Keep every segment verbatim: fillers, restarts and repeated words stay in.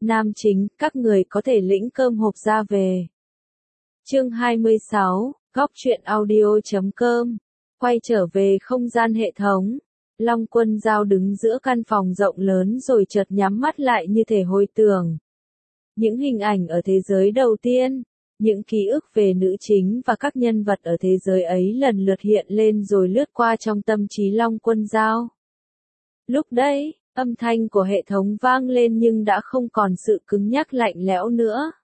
Nam chính, các người có thể lĩnh cơm hộp ra về. Chương hai mươi sáu, góc truyện audio chấm com. Quay trở về không gian hệ thống. Long Quân Dao đứng giữa căn phòng rộng lớn rồi chợt nhắm mắt lại như thể hồi tưởng. Những hình ảnh ở thế giới đầu tiên, những ký ức về nữ chính và các nhân vật ở thế giới ấy lần lượt hiện lên rồi lướt qua trong tâm trí Long Quân Dao. Lúc đấy, âm thanh của hệ thống vang lên nhưng đã không còn sự cứng nhắc lạnh lẽo nữa.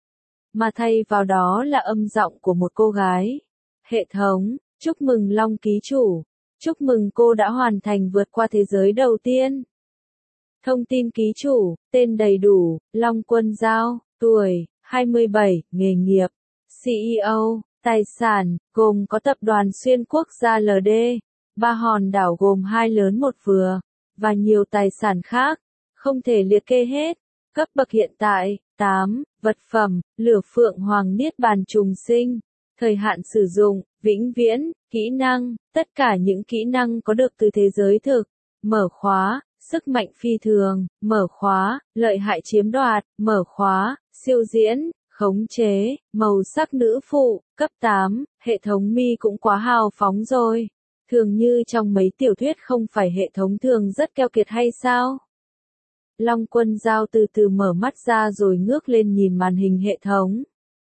Mà thay vào đó là âm giọng của một cô gái. Hệ thống, chúc mừng Long ký chủ. Chúc mừng cô đã hoàn thành vượt qua thế giới đầu tiên. Thông tin ký chủ, tên đầy đủ, Long Quân Dao, tuổi, hai mươi bảy, nghề nghiệp, xê e ô, tài sản, gồm có tập đoàn xuyên quốc gia lờ đê, ba hòn đảo gồm hai lớn một vừa, và nhiều tài sản khác, không thể liệt kê hết. Cấp bậc hiện tại, tám, vật phẩm, lửa phượng hoàng niết bàn trùng sinh. Thời hạn sử dụng, vĩnh viễn, kỹ năng, tất cả những kỹ năng có được từ thế giới thực. Mở khóa, sức mạnh phi thường, mở khóa, lợi hại chiếm đoạt, mở khóa, siêu diễn, khống chế, màu sắc nữ phụ, cấp tám, hệ thống mi cũng quá hào phóng rồi. Thường như trong mấy tiểu thuyết không phải hệ thống thường rất keo kiệt hay sao? Long Quân Dao từ từ mở mắt ra rồi ngước lên nhìn màn hình hệ thống.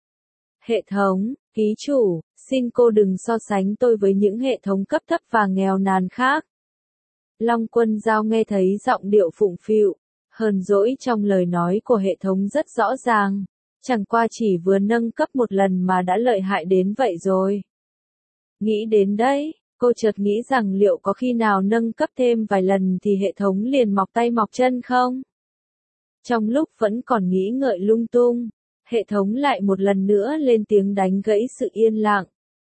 Hệ thống, ký chủ, xin cô đừng so sánh tôi với những hệ thống cấp thấp và nghèo nàn khác. Long Quân Dao nghe thấy giọng điệu phụng phịu, hờn dỗi trong lời nói của hệ thống rất rõ ràng. Chẳng qua chỉ vừa nâng cấp một lần mà đã lợi hại đến vậy rồi. Nghĩ đến đấy, cô chợt nghĩ rằng liệu có khi nào nâng cấp thêm vài lần thì hệ thống liền mọc tay mọc chân không? Trong lúc vẫn còn nghĩ ngợi lung tung, hệ thống lại một lần nữa lên tiếng đánh gãy sự yên lặng.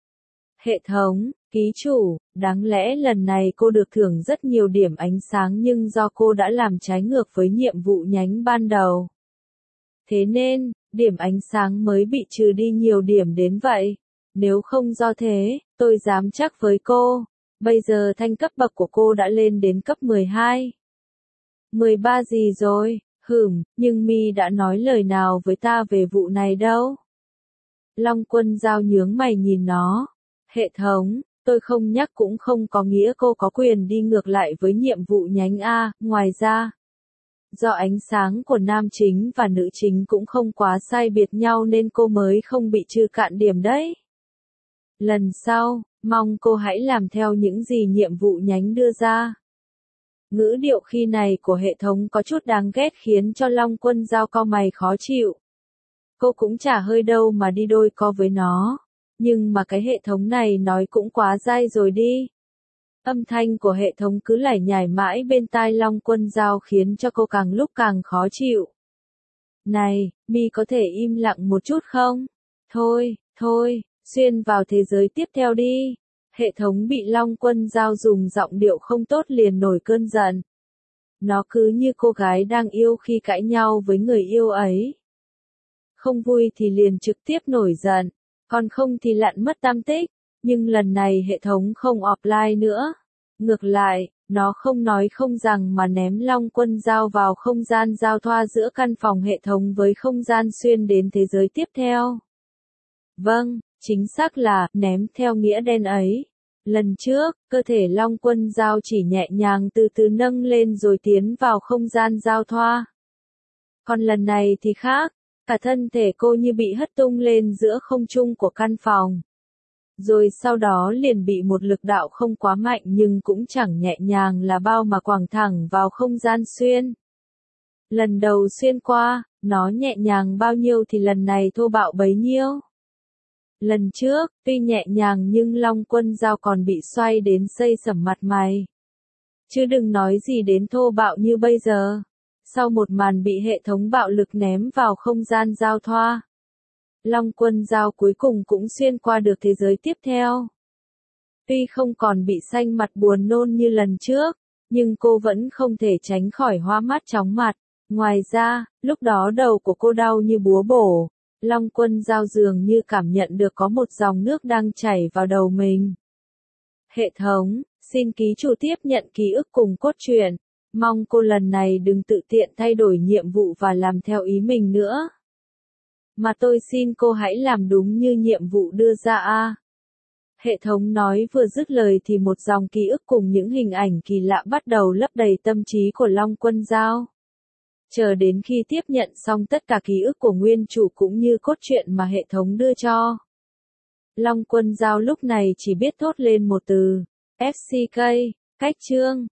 Hệ thống, ký chủ, đáng lẽ lần này cô được thưởng rất nhiều điểm ánh sáng nhưng do cô đã làm trái ngược với nhiệm vụ nhánh ban đầu. Thế nên, điểm ánh sáng mới bị trừ đi nhiều điểm đến vậy. Nếu không do thế, tôi dám chắc với cô, bây giờ thanh cấp bậc của cô đã lên đến cấp mười hai. mười ba gì rồi, hửm, nhưng mi đã nói lời nào với ta về vụ này đâu. Long Quân Dao nhướng mày nhìn nó. Hệ thống, tôi không nhắc cũng không có nghĩa cô có quyền đi ngược lại với nhiệm vụ nhánh A, ngoài ra. Do ánh sáng của nam chính và nữ chính cũng không quá sai biệt nhau nên cô mới không bị trừ cạn điểm đấy. Lần sau, mong cô hãy làm theo những gì nhiệm vụ nhánh đưa ra. Ngữ điệu khi này của hệ thống có chút đáng ghét khiến cho Long Quân Dao cau mày khó chịu. Cô cũng chả hơi đâu mà đi đôi co với nó. Nhưng mà cái hệ thống này nói cũng quá dai rồi đi. Âm thanh của hệ thống cứ lải nhải mãi bên tai Long Quân Dao khiến cho cô càng lúc càng khó chịu. Này, mi có thể im lặng một chút không? Thôi, thôi, xuyên vào thế giới tiếp theo đi. Hệ thống bị Long Quân Dao dùng giọng điệu không tốt liền nổi cơn giận. Nó cứ như cô gái đang yêu khi cãi nhau với người yêu ấy. Không vui thì liền trực tiếp nổi giận, còn không thì lặn mất tam tích. Nhưng lần này hệ thống không offline nữa. Ngược lại, nó không nói không rằng mà ném Long Quân Dao vào không gian giao thoa giữa căn phòng hệ thống với không gian xuyên đến thế giới tiếp theo. Vâng, chính xác là ném theo nghĩa đen ấy. Lần trước, cơ thể Long Quân Dao chỉ nhẹ nhàng từ từ nâng lên rồi tiến vào không gian giao thoa. Còn lần này thì khác, cả thân thể cô như bị hất tung lên giữa không trung của căn phòng. Rồi sau đó liền bị một lực đạo không quá mạnh nhưng cũng chẳng nhẹ nhàng là bao mà quẳng thẳng vào không gian xuyên. Lần đầu xuyên qua, nó nhẹ nhàng bao nhiêu thì lần này thô bạo bấy nhiêu. Lần trước, tuy nhẹ nhàng nhưng Long Quân Dao còn bị xoay đến xây sẩm mặt mày. Chứ đừng nói gì đến thô bạo như bây giờ. Sau một màn bị hệ thống bạo lực ném vào không gian giao thoa, Long Quân Dao cuối cùng cũng xuyên qua được thế giới tiếp theo. Tuy không còn bị xanh mặt buồn nôn như lần trước, nhưng cô vẫn không thể tránh khỏi hoa mắt chóng mặt. Ngoài ra, lúc đó đầu của cô đau như búa bổ. Long Quân Dao dường như cảm nhận được có một dòng nước đang chảy vào đầu mình. Hệ thống, xin ký chủ tiếp nhận ký ức cùng cốt truyện. Mong cô lần này đừng tự tiện thay đổi nhiệm vụ và làm theo ý mình nữa. Mà tôi xin cô hãy làm đúng như nhiệm vụ đưa ra a. Hệ thống nói vừa dứt lời thì một dòng ký ức cùng những hình ảnh kỳ lạ bắt đầu lấp đầy tâm trí của Long Quân Dao. Chờ đến khi tiếp nhận xong tất cả ký ức của nguyên chủ cũng như cốt truyện mà hệ thống đưa cho, Long Quân Dao lúc này chỉ biết thốt lên một từ, ép xê ca, cách chương.